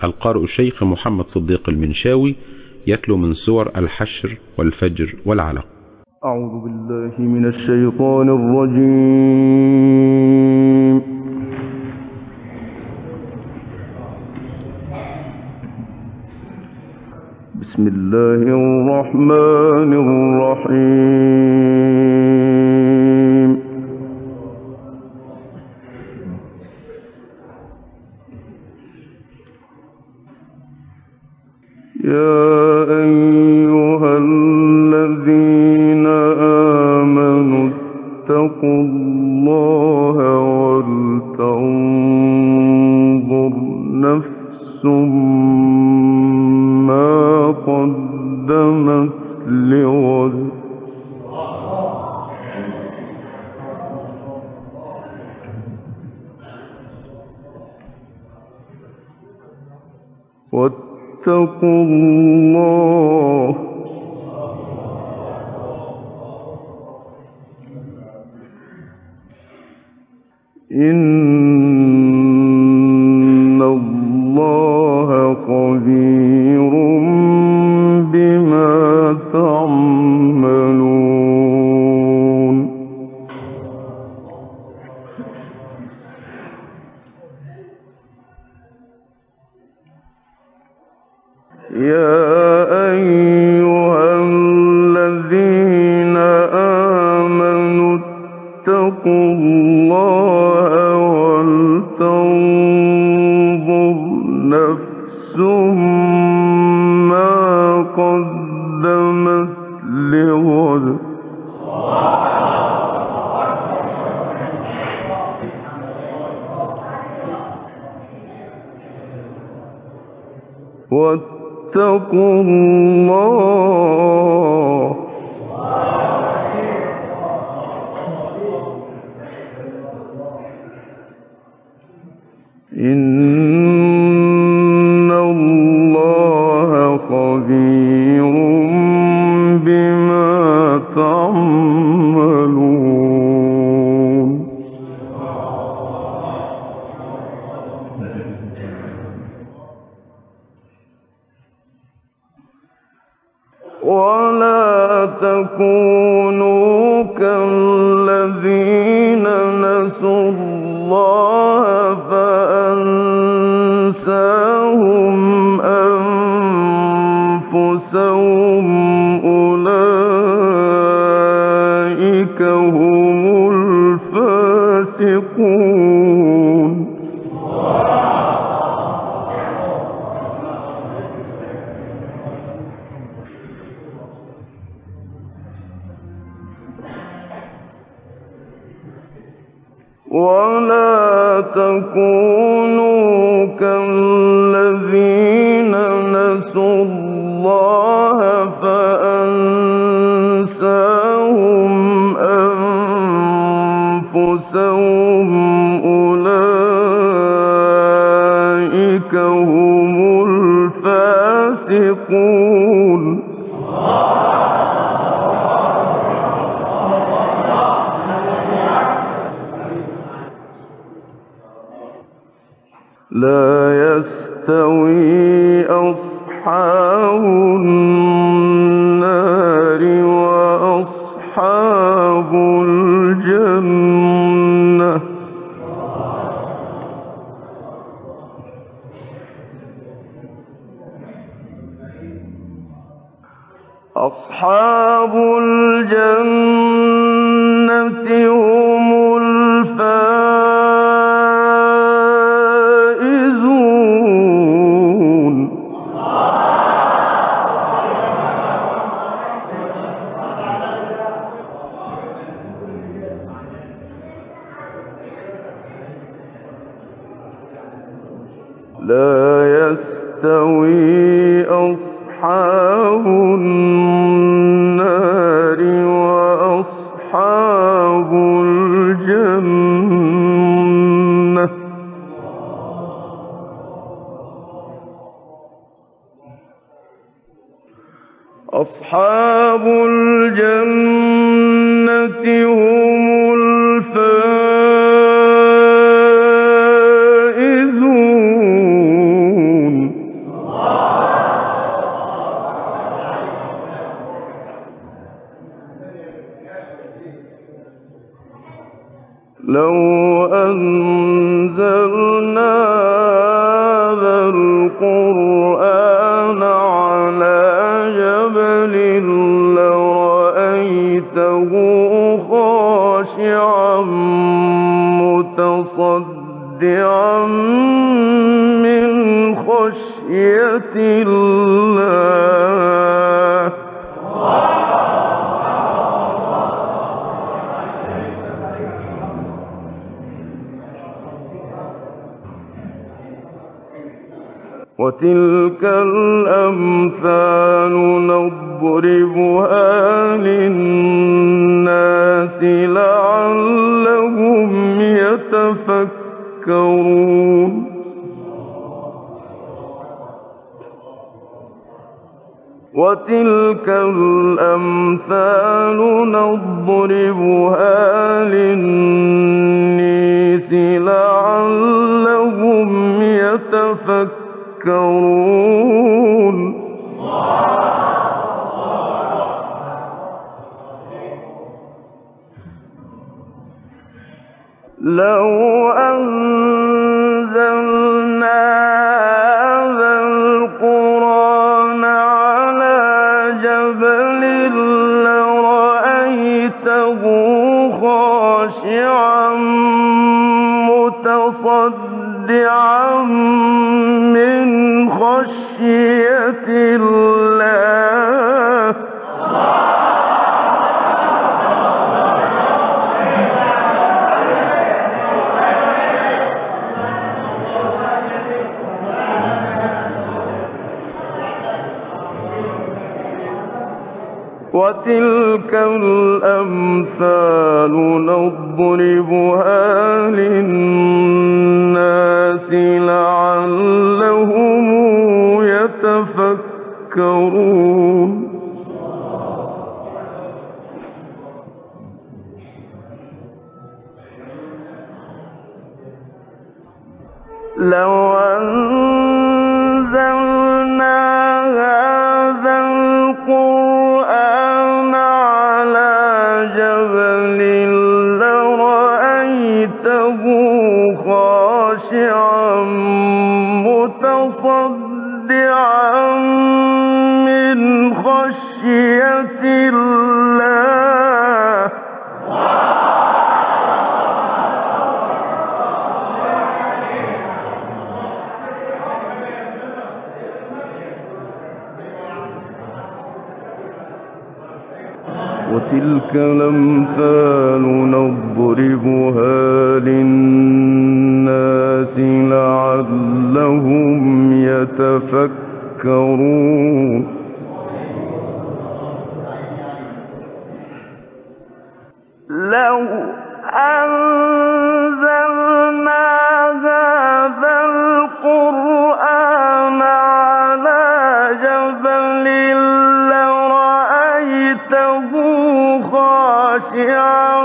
القارئ الشيخ محمد صديق المنشاوي يتلو من سور الحشر والفجر والعلق. أعوذ بالله من الشيطان الرجيم. بسم الله الرحمن الرحيم. يا أيها الذين آمنوا اتقوا الله ولتنظر نفس ما قدمت لغد واتقوا الله إن الله خبير بما تعملون. يا أيها الذين آمنوا اتقوا الله ولتنظر نفس ما قدمت لغد واتقوا الله إن الله خبير بما تعملون. ولا تكونوا كالذين نسوا الله فأنساهم أنفسهم أولئك هم الفاسقون. ولا تكونوا كالذين نسوا الله فأنساهم أنفسهم أولئك هم الفاسقون. لا يستوي أصحاب النار وأصحاب الجنة أصحاب الجنة هم الفائزون. لا يستوي أصحاب النار وأصحاب الجنة أصحاب الجنة هم الفائزون. القرآن على جبل لرأيته خاشعا متصدعا من خشية الله. وتلك الأمثال نضربها للناس لعلهم يتفكرون. وتلك الأمثال نضربها للناس لعلهم يتفكرون. لو أنزلنا هذا القرآن على جبل لرأيته خاشعا متصدعا من خشية الله. وتلك الأمثال نضربها للناس لعلهم يتفكرون. لو أنزلنا هذا القرآن على جبل لرأيته خاشعا متصدعا من خشية الله. وتلك الأمثال نضربها للناس لعلهم يتفكرون. لو أنزلنا هذا القرآن على جبل لرأيته خاشعا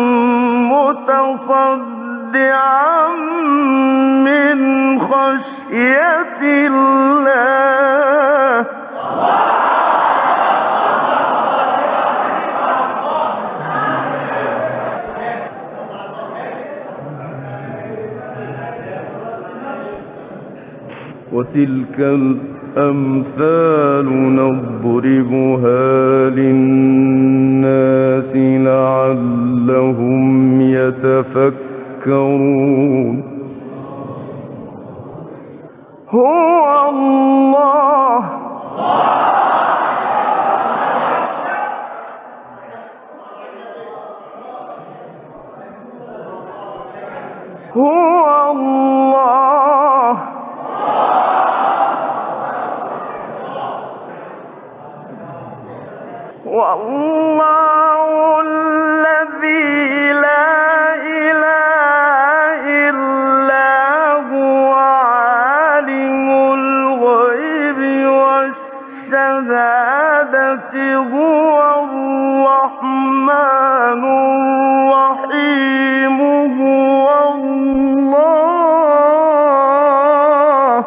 متصدعا من خشية الله. وتلك الأمثال نضربها للناس لعلهم يتفكرون. هو الله هو الله والله الذي لا إله إلا هو عالم الغيب والشهادة هو الرحمن الرحيم هو الله.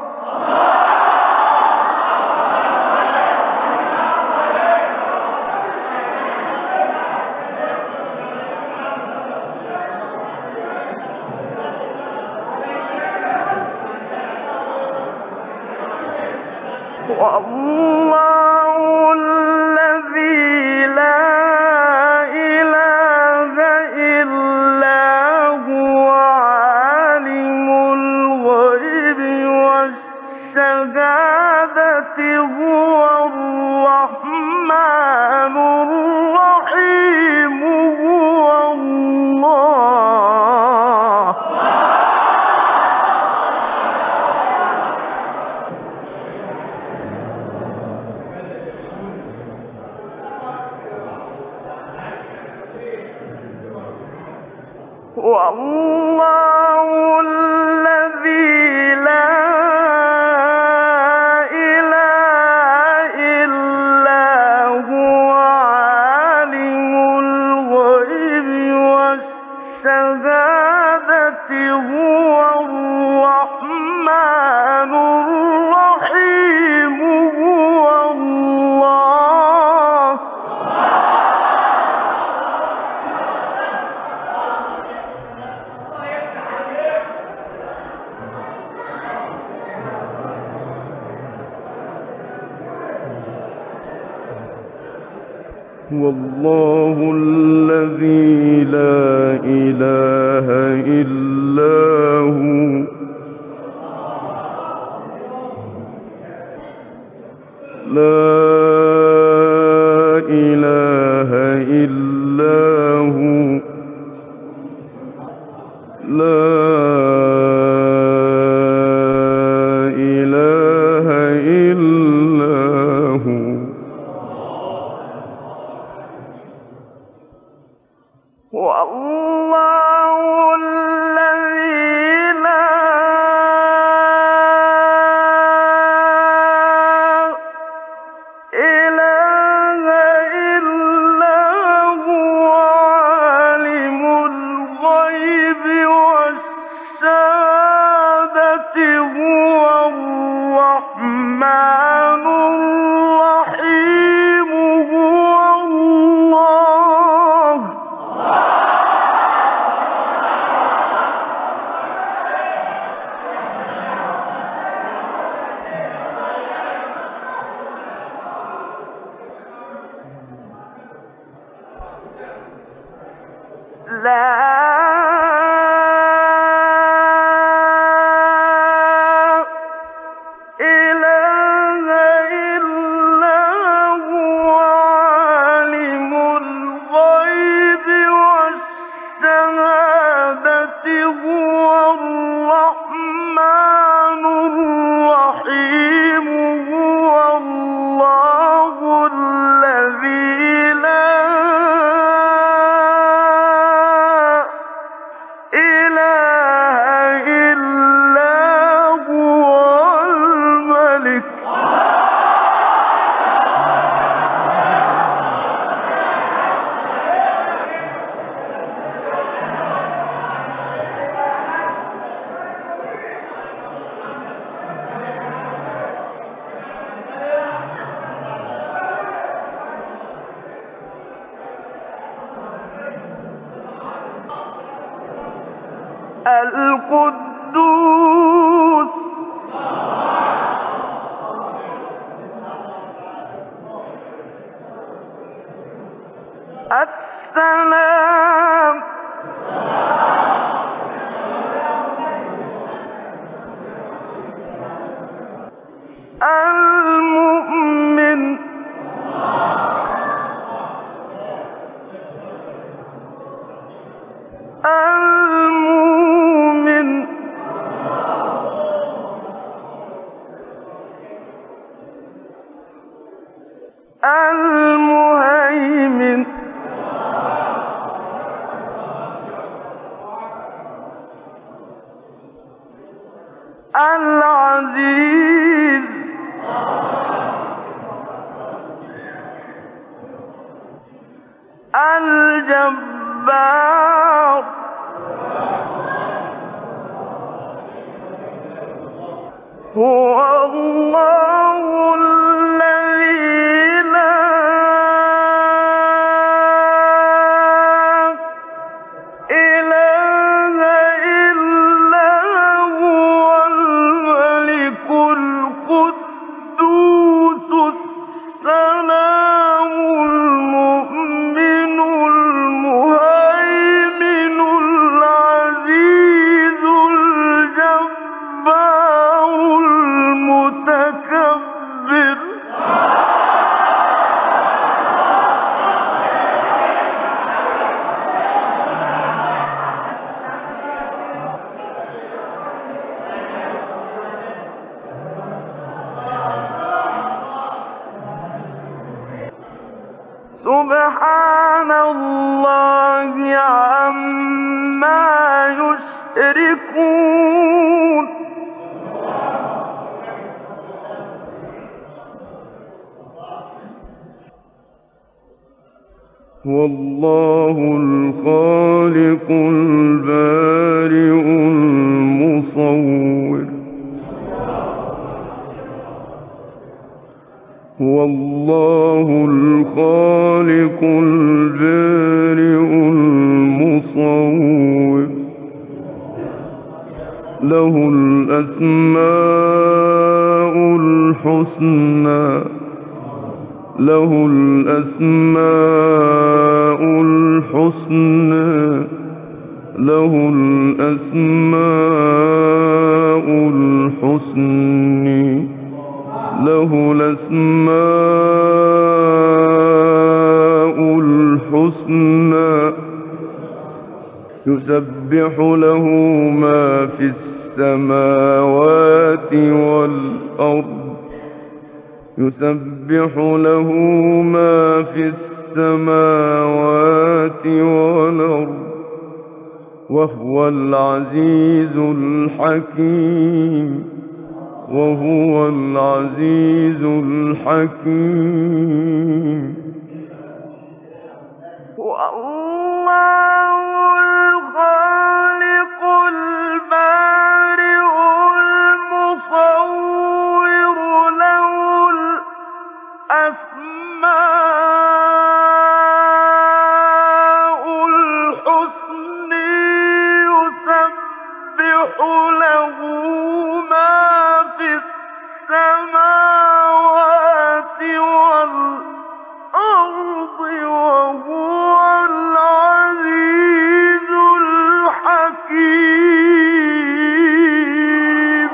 والله الذي لا إله إلا هو عالم الغيب والشهادة هو الرحمن الرحيم هو الله. والله الذي لا إله إلا هو عالم الغيب والشهادة هو الرحمن الرحيم هو الله. والله الذي لا إله إلا هو لا إله إلا هو لا إله إلا هو. والله الذي لا إله إلا هو عالم الغيب والشهادة هو الرحمن الرحيم هو الله. لا إله إلا هو عالم الغيب والشهادة هو الرحمن الرحيم هو الله الذي لا إله إلا هو الملك. القدوس السلام المؤمن المؤمن المهيمن العزيز الجبار هو الله الذي لا هو الله الخالق البارئ المصور. هو الله الخالق البارئ المصور. له الأسماء الحسنى. له الأسماء الحسنى. له الأسماء الحسنى. له الأسماء الحسنى. يسبح له ما في السماوات والأرض. يسبح له ما في السماوات والأرض وهو العزيز الحكيم. وهو العزيز الحكيم. والله الخالق البارئ المصور له الأسماء الحسنى يسبح له ما في السماوات والأرض وهو العزيز الحكيم.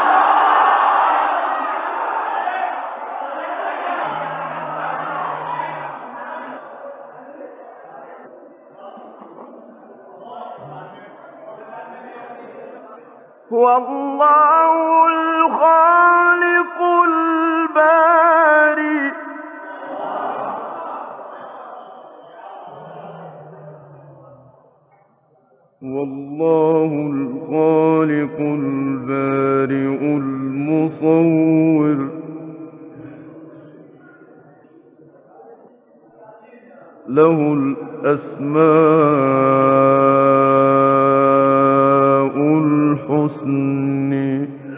والله الخالق البارئ والله الخالق البارئ المصور. له الأسماء الحسنى.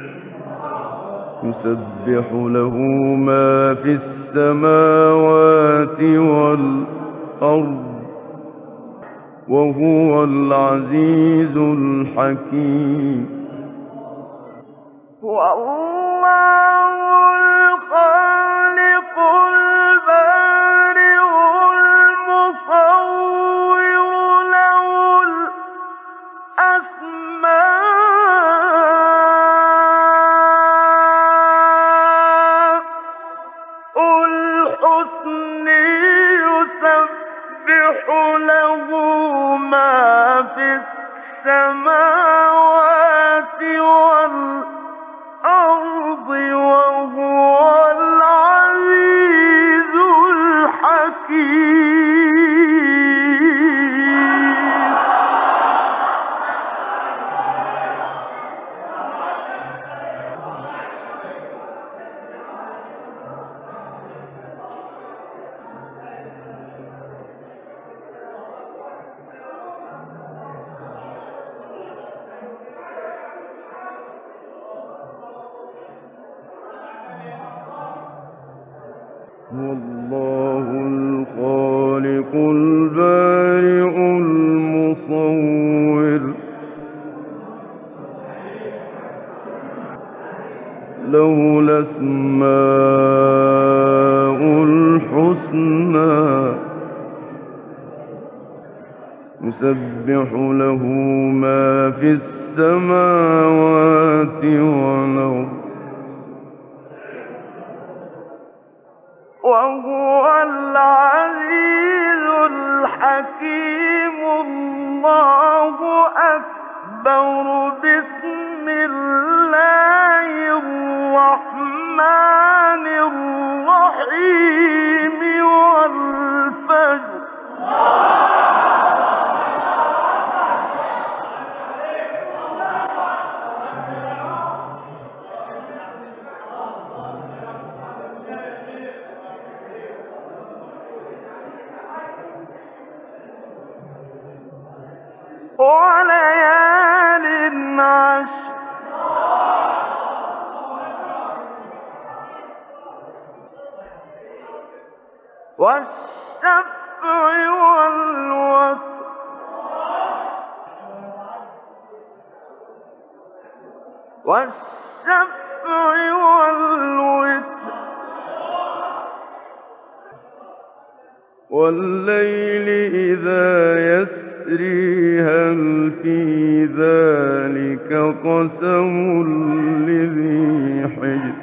يسبح له ما في السماوات والأرض وهو العزيز الحكيم. والله الخالق البارئ المصور له الأسماء الحسنى يسبح له ما في السماوات والأرض وهو العزيز الحكيم. والله الخالق البارئ المصور. له الأسماء الحسنى. يسبح له ما في السماوات والأرض وهو العزيز الحكيم. الله أكبر. بسم الله الرحمن الرحيم. والفجر. والشفع والوتر والليل إذا يسري هل في ذلك قسم لذي حجر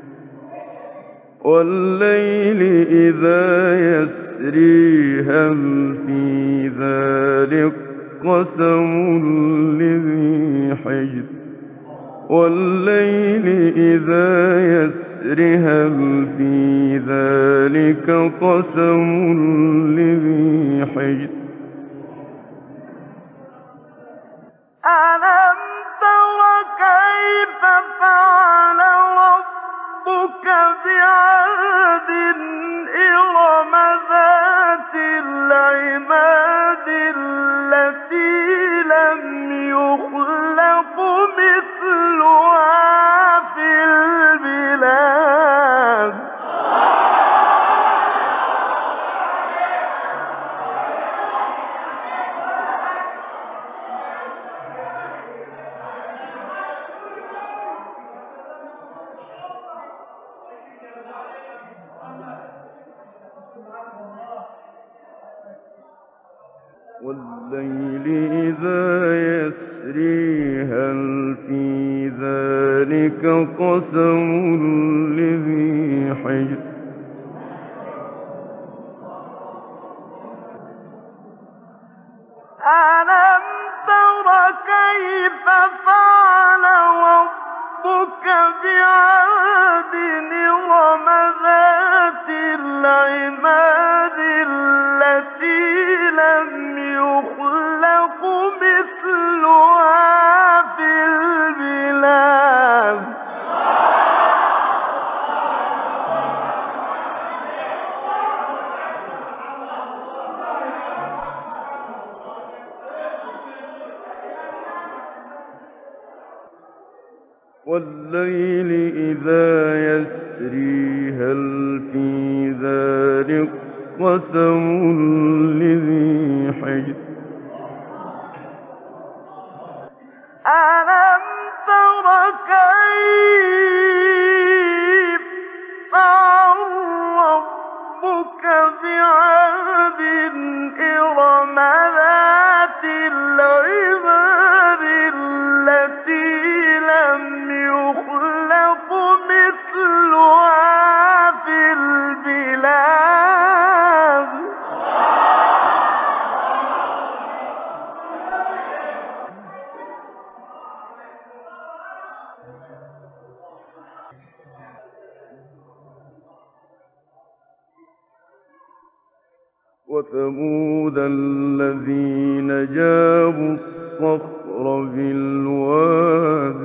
والليل إذا يسري هل في ذلك قسم لذي حجر والليل إذا يسري هل في ذلك قسم لذي حجر ألم تر كيف فعل ربك بعاد إرم ذات العماد التي لم يخلق مثلها في البلاد والليل إذا يسري هل في ذلك قسم لذي حجر ألم تر كيف فعل ربك بعاد إرم ذات العماد التي لم يخلق مثلها في البلاد والليل إذا يسري هل في ذلك قسم لذي حجر ألم تر كيف فعل ربك بعاد إرم ذات العماد التي لم يخلق مثلها في البلاد وثمود الذين جابوا الصخر بالواد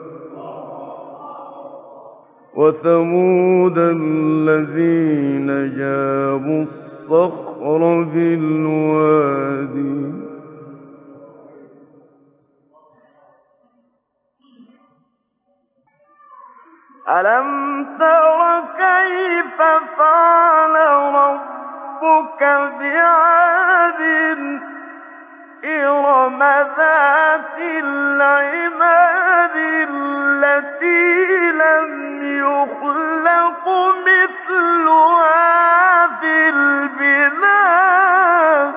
وثمود الذين جابوا الصخر بالوادي ألم تر كيف فعل ربك بعاد إرم ذات العماد التي لم يخلق مثلها في البلاد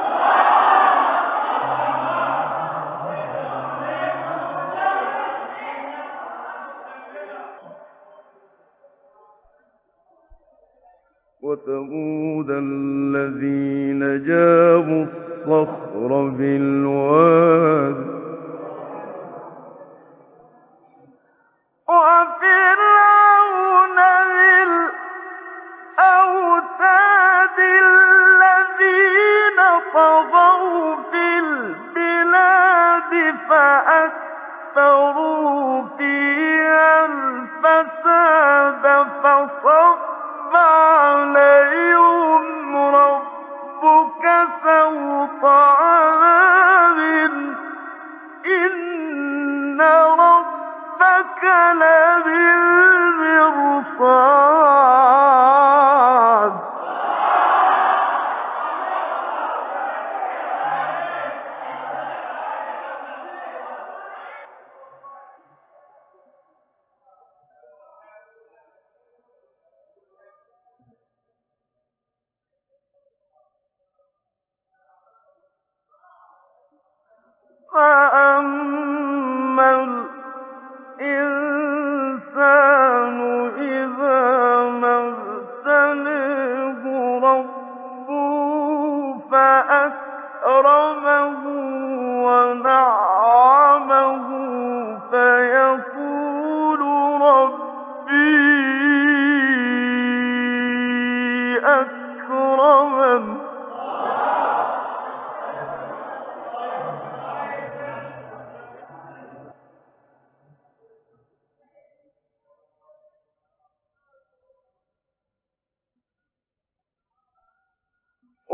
وثمود الذين جابوا الصخر بالواد وفرعون ذي الأوتاد الذين طغوا في البلاد فأكثروا فيها الفساد فصب عليهم ربك سوط عذاب إن ربك لبالمرصاد. '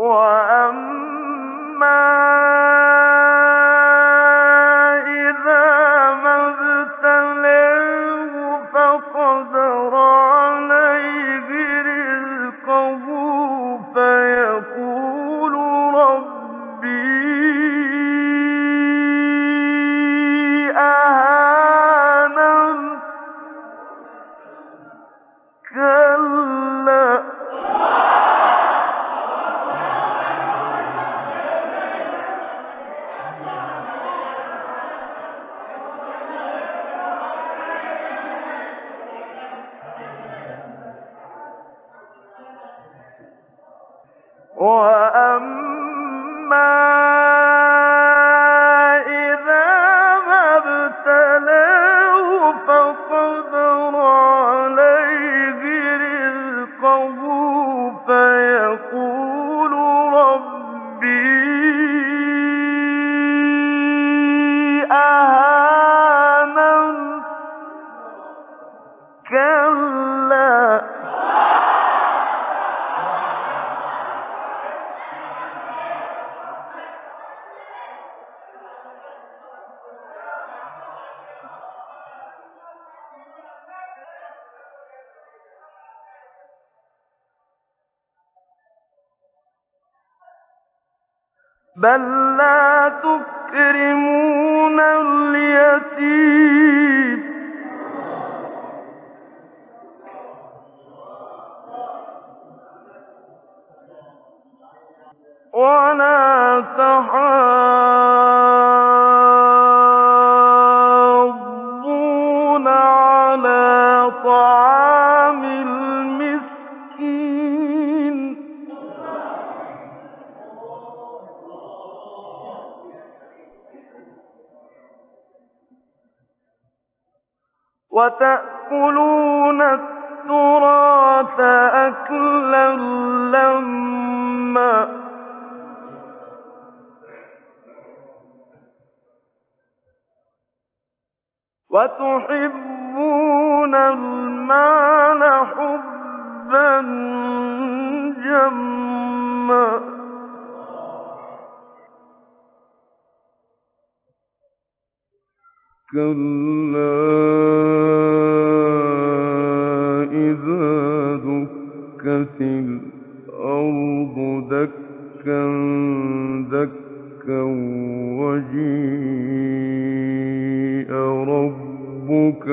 وَأَمَّا إِذَا مَا ابْتَلَاهُ فَقَدَرَ عَلَيْهِ رِزْقَهُ فَيَقُولُ رَبِّي أَهَانَنِ كَلَّا وَأَمَّا إِذَا مَا ابْتَلَاهُ فَقَدَرَ عَلَيْهِ رِزْقَهُ فَيَقُولُ رَبِّي أَهَانَنِ كَلَّا بَل لَّا تُكْرِمُونَ الْيَتِيمَ وَلَا تَحَاضُّونَ عَلَىٰ طَعَامِ الْمِسْكِينِ وَتَأْكُلُونَ التُّرَاثَ أَكْلًا لَّمًّا وَتُحِبُّونَ الْمَالَ حُبًّا جَمًّا كَلَّا إِذَا دُكَّتِ الْأَرْضُ دَكًّا دَكًّا وَجِيءَ رَبُّكَ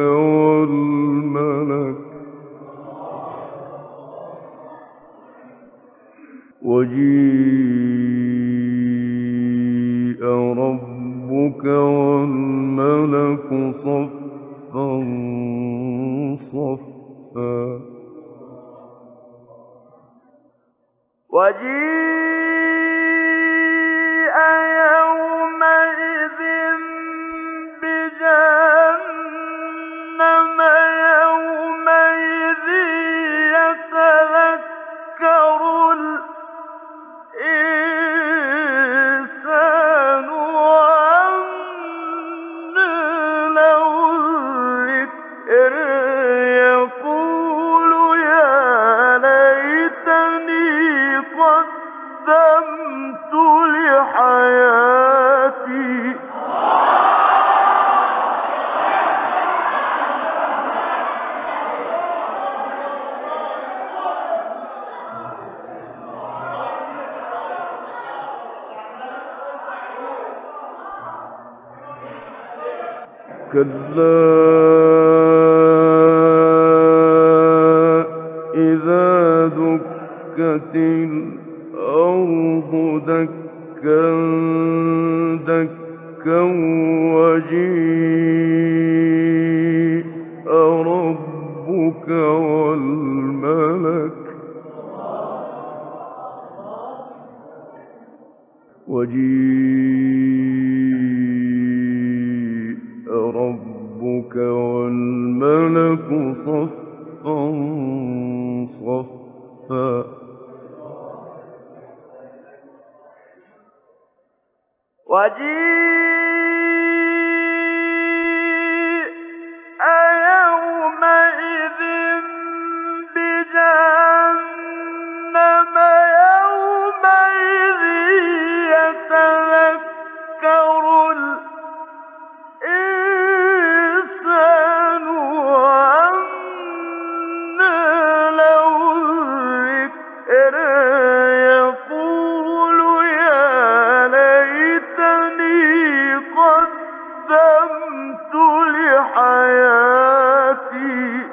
وَالْمَلَكُ صَفًّا صَفًّا وَجِيءَ يَوْمَئِذٍ بِجَهَنَّمَ يَوْمَئِذٍ يَتَذَكَّرُ الْإِنسَانُ وَأَنَّىٰ لَهُ الذِّكْرَىٰ يَقُولُ يَا لَيْتَنِي قَدَّمْتُ لِحَيَاتِي كَلَّا إِذَا دُكَّتِ الْأَرْضُ دَكًّا دَكًّا وَجِيءَ رَبُّكَ وَالْمَلَكُ صَفًّا صَفًّا وَجِيءَ يَوْمَئِذٍ بِجَهَنَّمَ يَوْمَئِذٍ ترى يقول يا ليتني قدمت لحياتي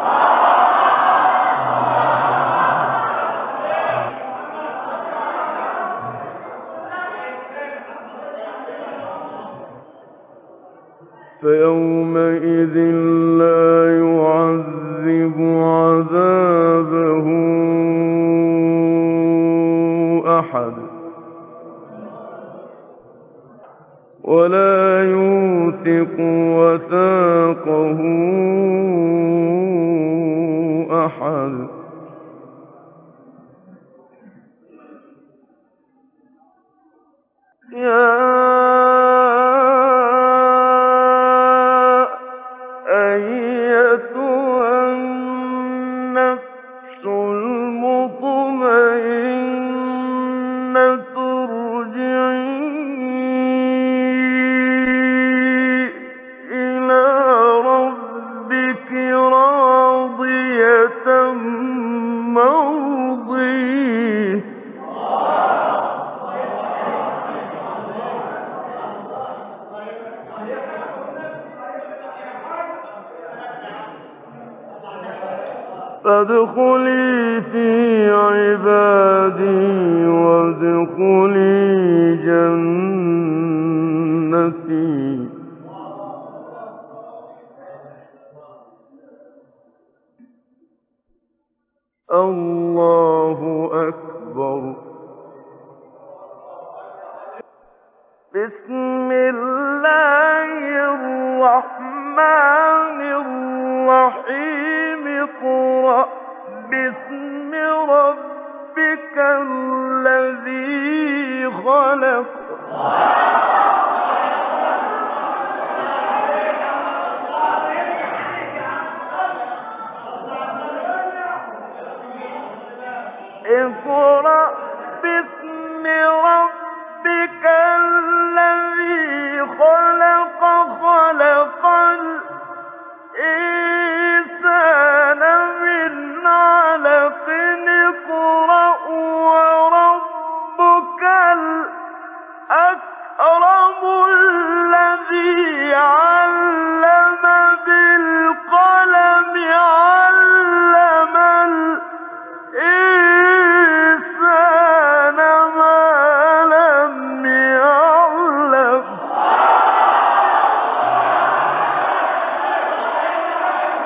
فيومئذ لا يعذب عذابه أحد ولا يوثق وثاقه أحد يا أيتها النفس المطمئنة ارجعي إلى ربك راضية مرضية فادخلي في عبادي وادخلي جنتي الله أكبر. بسم الله الرحمن الرحيم اقرأ باسم ربك الذي خلق اقرأ باسم ربك الذي خلق خلق الإنسان من علق اقرأ وربك الأكرم الذي علم بالقلم علم الإنسان ما لم يعلم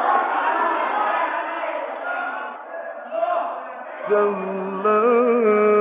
كلا